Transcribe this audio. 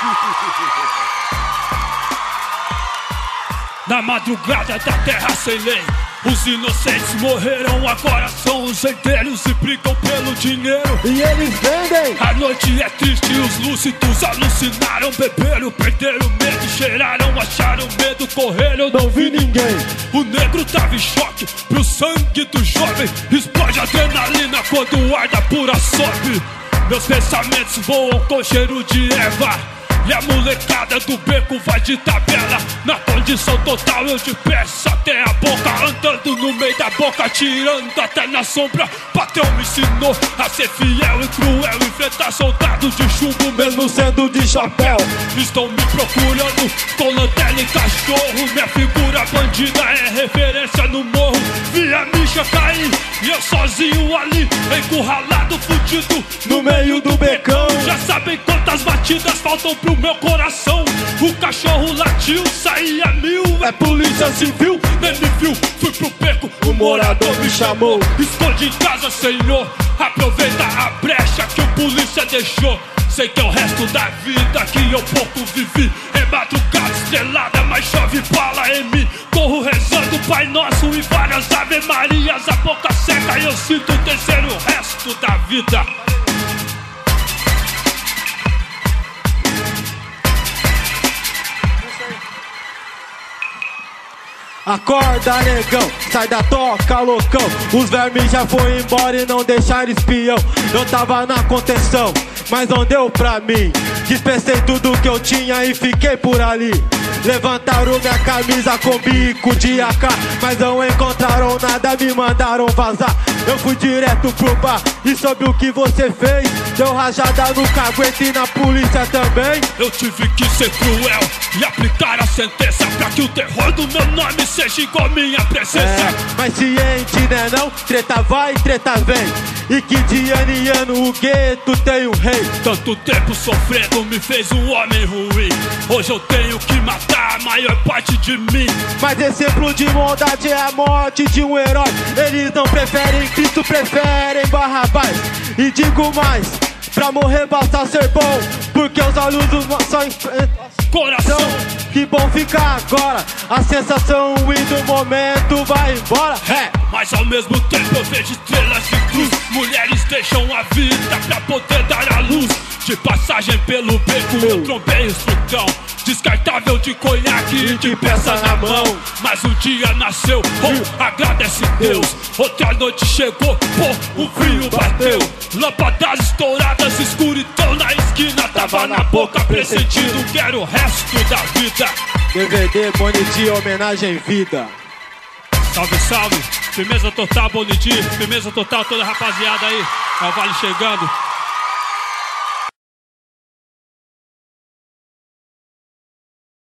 Na madrugada da terra sem lei, os inocentes morreram, agora são os herdeiros e brigam pelo dinheiro. E eles vendem. A noite é triste, os lúcidos alucinaram, beberam, perderam medo, cheiraram, acharam medo, correram, não vi ninguém. O negro tava em choque pro sangue do jovem, explode a adrenalina quando o ar da pura sobe. Meus pensamentos voam com cheiro de erva, e a molecada do beco vai de tabela. Na condição total eu te peço até a boca, andando no meio da boca, tirando até na sombra. Patrão me ensinou a ser fiel e cruel, enfrentar soldados de chumbo mesmo sendo de chapéu. Estão me procurando com lanterna e cachorro, minha figura bandida é referência no morro. Vi a micha cair e eu sozinho ali, encurralado, fudido no meio do becão. Já sabem quantas batidas faltam pro meu coração. O cachorro latiu, saía mil. É polícia civil, nem me viu, fui pro beco, o morador me chamou. Esconde em casa, senhor, aproveita a brecha que o polícia deixou. Sei que é o resto da vida que eu pouco vivi. É madrugada estrelada, mas chove bala em mim. Corro rezando Pai Nosso e várias Ave Marias. A boca seca e eu sinto o terceiro resto da vida. Acorda, negão, sai da toca, loucão. Os vermes já foram embora e não deixaram espião. Eu tava na contenção, mas não deu pra mim. Dispensei tudo que eu tinha e fiquei por ali. Levantaram minha camisa com bico de AK, mas não encontraram nada, me mandaram vazar. Eu fui direto pro bar e soube o que você fez. Deu rajada no caguete e na polícia também. Eu tive que ser cruel e aplicar a sentença, pra que o terror do meu nome seja igual minha presença. Mas ciente, né não? Treta vai, treta vem. E que de ano em ano o gueto tem um rei. Tanto tempo sofrendo me fez um homem ruim. Hoje eu tenho que matar a maior parte de mim. Mas exemplo de bondade é a morte de um herói. Eles não preferem Cristo, preferem Barrabás. E digo mais, pra morrer basta ser bom, porque os olhos do nosso coração. Que bom ficar agora, a sensação e do momento vai embora. Mas ao mesmo tempo eu vejo estrelas de cruz. Mulheres deixam a vida pra poder dar a luz. De passagem pelo beco eu trombei o sultão, descartável de conhaque e de peça na mão. Mas um dia nasceu, agradece Deus. Outra noite chegou, o frio bateu. Lâmpadas estouradas, escuridão na esquina. Tava na boca pressentindo que era o resto da vida. DVD Bonity, homenagem vida. Salve, salve, firmeza total, Bonity, firmeza total toda a rapaziada aí. É o Vale chegando.